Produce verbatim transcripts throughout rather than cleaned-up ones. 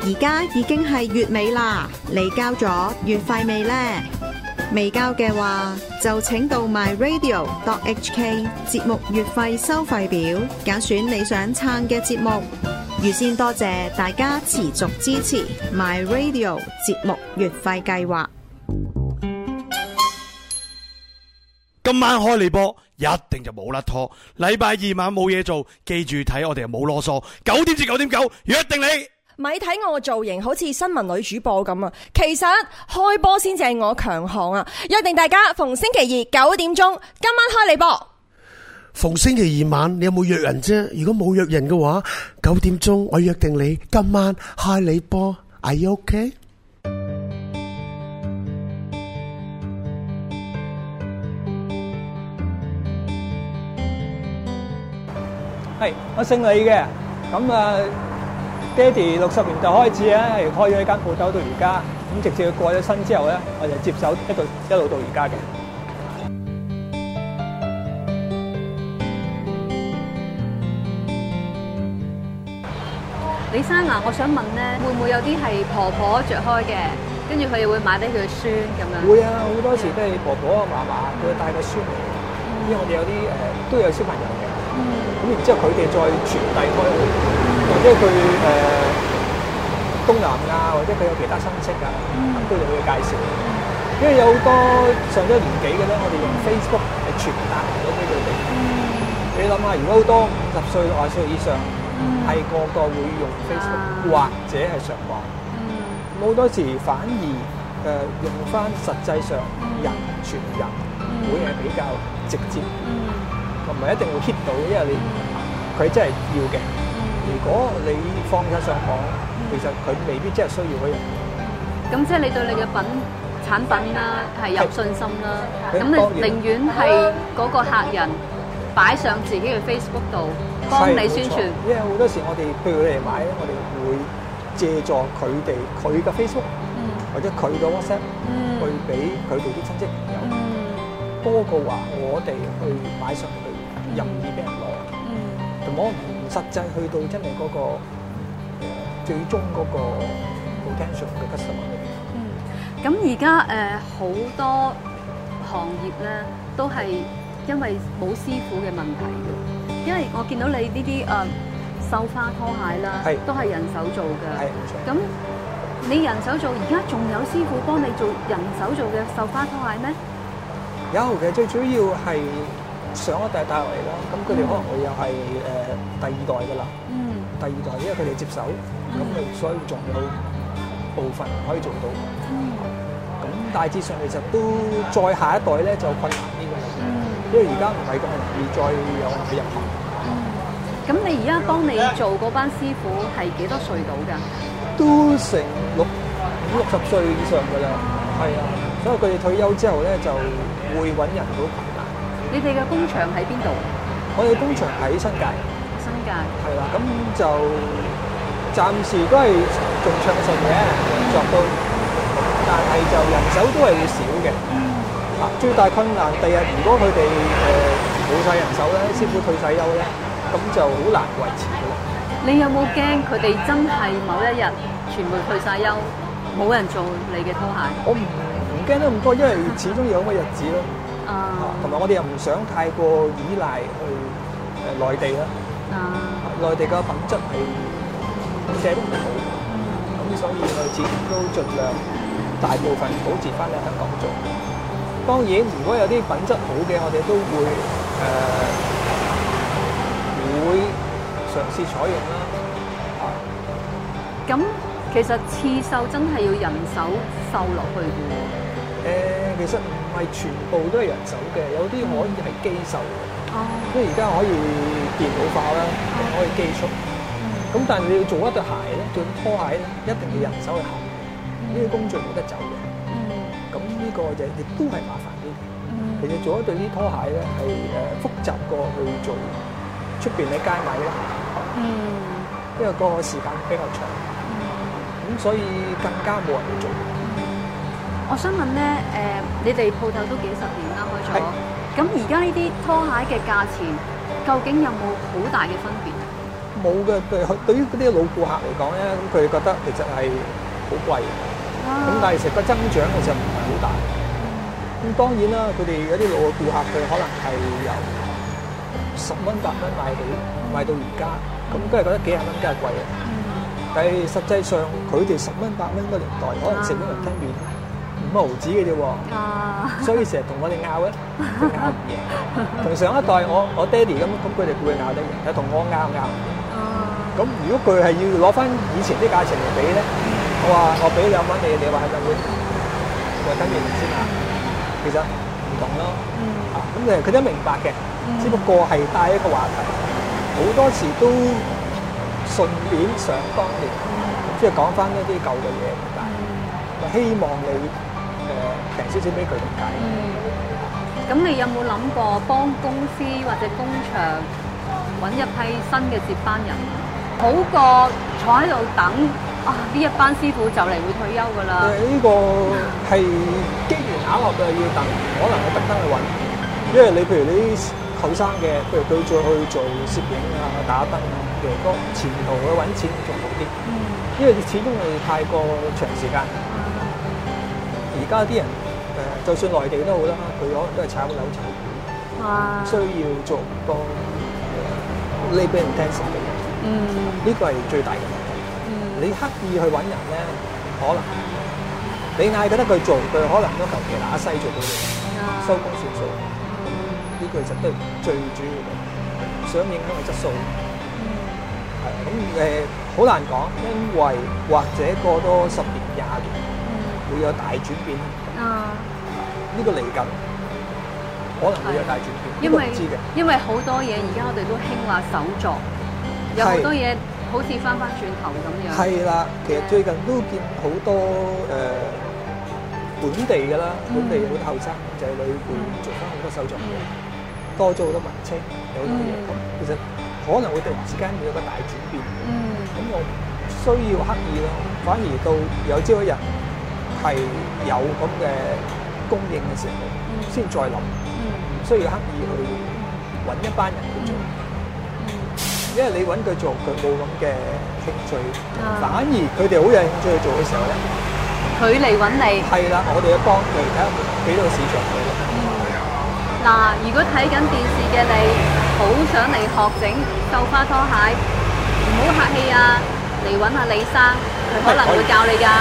而家已經係月尾啦，你交咗月費未呢？未交嘅話，就請到 my radio dot h k 節目月費收費表，揀選你想撐嘅節目。預先多謝大家持續支持 my radio 節目月費計劃。 今晚開你波，一定就冇甩拖。禮拜二晚冇嘢做，記住睇我哋又冇囉嗦。九點至九點九，約定你。 咪睇我個造型好似新聞女主播咁啊！其實開波先至係我強項啊！約定大家逢星期二九點鐘，今晚開你波。 逢星期二晚你有冇約人啫？如果冇約人嘅話，九點鐘我約定你今晚開你波。Are you OK？ 係，我姓李嘅，咁啊，爹哋六十年代開始咧，係開咗一間鋪頭到而家，咁直至佢過咗身之後咧，我就接手一路一路到而家嘅。 李生啊，我想問咧，會唔會有啲係婆婆着開嘅，跟住佢哋會買俾佢嘅孫咁樣？ 會啊，好多時都係婆婆啊、嫲嫲，佢會帶個孫嚟，因為我哋有啲誒、呃、都有小朋友嘅。咁、嗯、然之後佢哋再傳遞開去，或者佢誒東南亞，或者佢有其他親戚啊，咁都有去介紹。因為有好多上咗年紀嘅咧，我哋用 Facebook 係傳達咗俾佢哋。嗯、你諗下，如果好多五十歲、六十歲以上，係、嗯、個個會用 Facebook、啊、或者係上網，好、嗯、多時反而誒、呃、用翻實際上人傳人，嗯、會係比較直接。同埋一定會 hit 到，因為你佢真係要嘅。如果你放咗上網，其實佢未必真係需要嗰樣。 咁即係你對你嘅品產品啦係有信心啦。咁你寧願係嗰個客人擺上自己嘅 Facebook 度幫你宣傳。 因為好多時我哋譬如佢哋買咧，我哋會借助佢哋佢嘅 Facebook、嗯、或者佢嘅 WhatsApp、嗯、去俾佢哋啲親戚朋友，嗯、多過話我哋去買上去。任意俾人攞，同我唔實際去到真係嗰、那個、呃、最終嗰個 potential 嘅 customer 裏邊。 嗯，咁而家誒好多行業咧都係因為冇師傅嘅問題嘅，因為我見到你呢啲誒繡花拖鞋啦，都係人手做嘅。係冇錯。咁你人手做，而家仲有師傅幫你做人手做嘅繡花拖鞋咩？ 有嘅，最主要係。上一代帶落嚟啦，咁佢哋可能會又係誒第二代噶啦，嗯、第二代因為佢哋接手，咁佢、嗯、所以仲有部分可以做到。咁、嗯、大致上其實都再下一代咧就困難啲嘅，嗯、因為而家唔係咁容易再有人去入行。 咁、嗯、你而家幫你做嗰班師傅係幾多歲到㗎？ 都成六五六十歲以上㗎啦，係啊，所以佢哋退休之後咧就會揾人到。 你哋嘅工場喺邊度？ 我哋工場喺新界。 新界。係啦，咁就暫時都係仲暢順嘅作到，但係就人手都係會少嘅。嗯。啊，最大困難，第日如果佢哋誒冇晒人手咧，師傅退晒休咧，咁就好難維持嘅啦。 你有冇驚佢哋真係某一日全部退晒休，冇人做你嘅拖鞋？ 我唔唔驚得咁多，因為始終有咁嘅日子咯。啊，同埋我哋又唔想太過依賴去誒內地啦。啊，內地嘅品質係借都唔好，咁、嗯、所以我哋始終都盡量大部分保持翻喺香港做。當然，如果有啲品質好嘅，我哋都會誒、呃、會嘗試採用啦。啊， 咁其實刺繡真係要人手繡落去嘅喎。 誒、呃，其實唔係全部都係人手嘅，有啲可以係機繡嘅。哦、嗯，因為而家可以電腦化啦，亦、嗯、可以機速。咁、嗯、但係你要做一對鞋咧，做拖鞋咧，一定要人手去行，呢啲、嗯、工序冇得走嘅。嗯，咁呢個就亦都係麻煩啲。嗯，其實做一對啲拖鞋咧係誒複雜過去做出邊喺街買咧。嗯，因為個時間比較長。嗯，咁所以更加冇人去做。 我想問咧，誒、呃，你哋鋪頭都幾十年啦，開咗。咁而家呢啲拖鞋嘅價錢，究竟有冇好大嘅分別？ 冇嘅，對對於嗰啲老顧客嚟講咧，咁佢哋覺得其實係好貴嘅。咁但係其實個增長其實唔係好大。咁當然啦，佢哋有啲老嘅顧客，佢可能係由十蚊八蚊買起，買到而家，咁梗係覺得幾廿蚊梗係貴嘅。但係實際上佢哋十蚊八蚊嗰年代，可能食碗雲吞麵五毫子嘅啫喎。所以成日同我哋拗咧，就拗唔贏。同上一代我我爹哋咁，咁佢哋會拗得贏，但係同我拗拗唔贏。咁如果佢係要攞翻以前啲價錢嚟比咧，我話我俾兩蚊你，你話係咪會雲吞麵先啊？其實唔同咯。啊，咁誒佢都明白嘅，只不過係帶一個話題，好多時都順便想當年，即係講翻一啲舊嘅嘢咁解。希望你誒平少少俾佢咁解。 咁你有冇諗過幫公司或者工場揾一批新嘅接班人，好過坐喺度等啊？呢一班師傅就嚟會退休㗎啦。 誒呢個係機緣巧合嘅，要等，可能係特登去揾。因為你譬如你啲後生嘅，譬如佢再去做攝影啊、打燈啊嘅，個前途去揾錢仲好啲。嗯。因為始終係太過長時間。而家啲人誒，就算內地都好啦，佢可能都係炒樓炒股，唔需要做咁多呢俾人聽實嘅嘢。嗯，呢個係最大嘅問題。嗯，你刻意去揾人咧，可能你嗌佢得佢做，佢可能都求其打西做到嘅，收工算數。呢個其實都係最主要嘅，想影響個質素。嗯，係咁誒，好難講，因為或者過多十年廿年。會有大轉變啊！呢個嚟緊可能會有大轉變，因為知嘅。 因為好多嘢而家我哋都興話手作，有好多嘢好似翻翻轉頭咁樣。係啦，其實最近都見好多誒本地嘅啦，本地好多後生仔女會做翻好多手作嘢，多咗好多文青，有好多嘢咁。其實可能會突然之間會有個大轉變。嗯，咁我唔需要刻意咯，反而到有朝一日。係有咁嘅供應嘅時候，先再諗，唔需要刻意去揾一班人去做，因為你揾佢做，佢冇咁嘅興趣，反而佢哋好有興趣去做嘅時候咧， 佢嚟揾你。係啦，我哋去幫佢睇下俾到個市場佢咯。 嗱，如果睇緊電視嘅你，好想嚟學整繡花拖鞋，唔好客氣啊，嚟揾下李生，佢可能會教你㗎。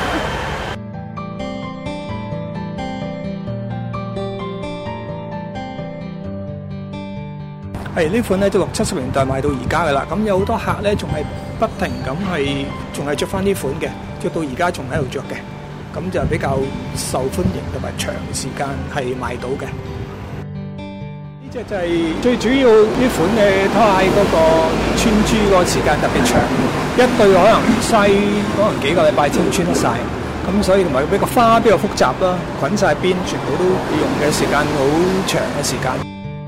係呢款咧都六七十年代賣到而家嘅啦，咁有好多客咧仲係不停咁係仲係着翻呢款嘅，着到而家仲喺度着嘅，咁就比較受歡迎同埋長時間係賣到嘅。呢隻就係最主要呢款嘅拖鞋嗰個穿珠嗰個時間特別長，一對可能嘥可能幾個禮拜先穿得晒，咁所以同埋比較花比較複雜啦，滾晒邊，全部都用嘅時間好長嘅時間。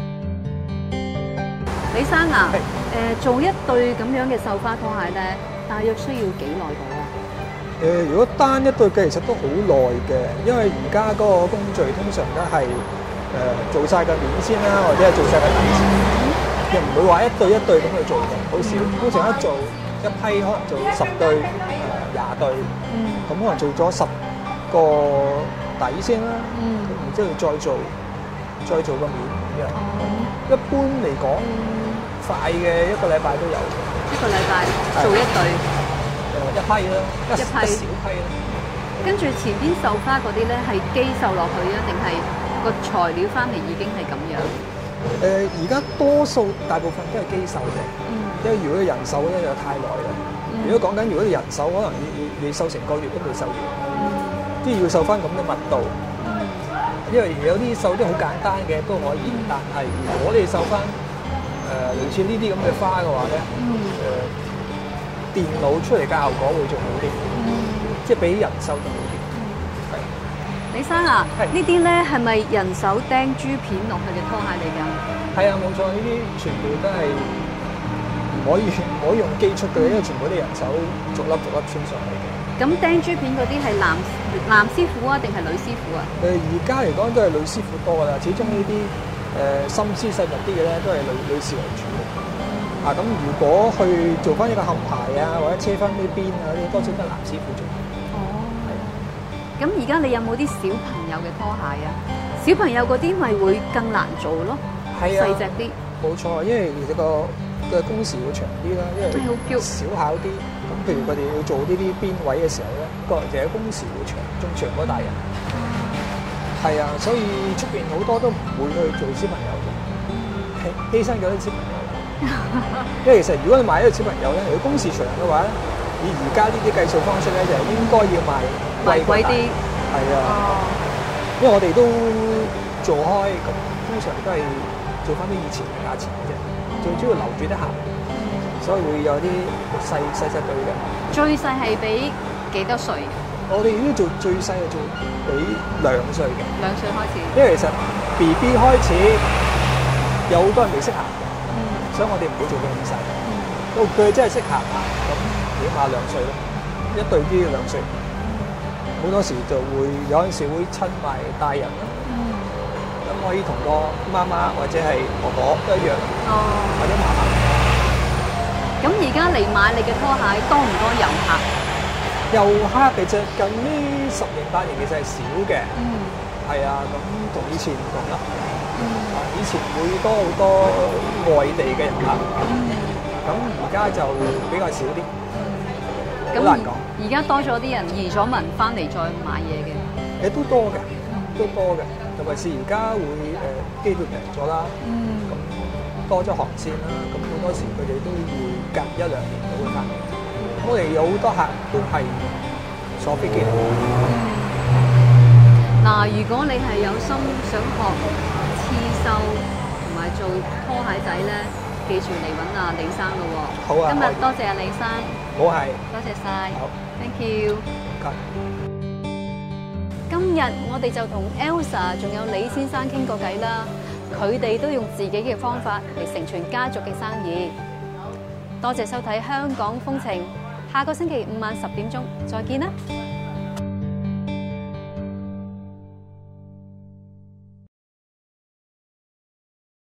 李生啊，誒、呃、做一對咁樣嘅繡花拖鞋咧，大約需要幾耐到啊？ 誒、呃，如果單一對嘅，其實都好耐嘅，因為而家嗰個工序通常都係誒、呃、做晒個面先啦，或者係做晒個底先，又唔會話一對一對咁去做嘅，好少。通常一做一批可能做十對、廿、呃、對，咁、嗯、可能做咗十個底先啦，咁、嗯、然之後再做再做個面咁樣。嗯、一般嚟講，快嘅一個禮拜都有， 一個禮拜做一對， 誒一批啦，一批一小批啦。 跟住前邊繡花嗰啲咧係機繡落去啊，定係個材料翻嚟已經係咁樣？ 誒而家多數大部分都係機繡嘅，嗯、因為如果人手咧就太耐啦。嗯、如果講緊如果你人手，可能你你你繡成個月都未繡完，即係、嗯、要繡翻咁嘅密度。嗯、因為有啲繡啲好簡單嘅都可以，嗯、但係如果你繡翻誒、呃、類似呢啲咁嘅花嘅話咧，誒、嗯呃、電腦出嚟嘅效果會仲好啲，嗯、即係比人手仲好啲。係、嗯， 李生啊，是呢啲咧係咪人手釘珠片落去嘅拖鞋嚟㗎？ 係啊，冇錯，呢啲全部都係唔可以唔可以用機出嘅，因為全部都係人手逐粒逐粒穿上去嘅。咁釘珠片嗰啲係男男師傅啊，定係女師傅啊？ 誒而家嚟講都係女師傅多㗎啦，始終呢啲。誒、呃、心思細密啲嘅咧，都係女女士為主嘅。 啊，咁如果去做翻一個冚牌啊，或者車翻啲邊啊，啲多數都係男師傅做。 哦，咁而家你有冇啲小朋友嘅拖鞋啊？小朋友嗰啲咪會更難做咯， 係啊， 細隻啲。 冇錯，因為其實個嘅工時會長啲啦，因為係好嬌小巧啲。咁譬如佢哋要做呢啲邊位嘅時候咧，個其實工時會長，仲長過大人。係啊，所以出邊好多都唔會去做小朋友嘅，犧牲咗啲小朋友。因為其實如果你買一個小朋友咧，如果工時長嘅話咧，以而家呢啲計數方式咧，就係應該要賣貴貴啲。係啊，因為我哋都做開，咁通常都係做翻啲以前嘅價錢嘅啫，最主要留住啲客，所以會有啲細細細對嘅。 最細係俾幾多歲？ 我哋呢度做最細係做俾兩歲嘅。 兩歲開始。 因為其實 B B 開始有好多人未識行嘅，嗯、所以我哋唔會做到咁細。到佢真係識行啊，咁起碼兩歲咯，一對啲兩歲。好多時就會有陣時會親埋大人啦，咁、嗯、可以同個媽媽或者係婆婆都一樣，哦、或者嫲嫲。 咁而家嚟買你嘅拖鞋多唔多遊客？ 遊客其實近呢十年八年其實係少嘅，係、嗯、啊，咁同以前唔同啦。嗯、以前會多好多外地嘅遊客，咁而家就比較少啲。好難講。 而家多咗啲人移咗民翻嚟再買嘢嘅， 誒都多嘅，都多嘅。特別是而家會誒機票平咗啦，咁、嗯、多咗航線啦，咁好多時佢哋都會隔一兩年都會翻嚟。咁我哋有好多客都係坐飛機嚟。 嗱、嗯，如果你係有心想學刺繡同埋做拖鞋仔咧，記住嚟揾阿李生咯喎。 好啊， 今日多謝阿李生。 好係。 多謝晒。 好。 Thank you。今日我哋就同 Elsa 仲有李先生傾過偈啦，佢哋都用自己嘅方法嚟成全家族嘅生意。多謝收睇《香港風情》，下個星期五晚十點鐘再見啦。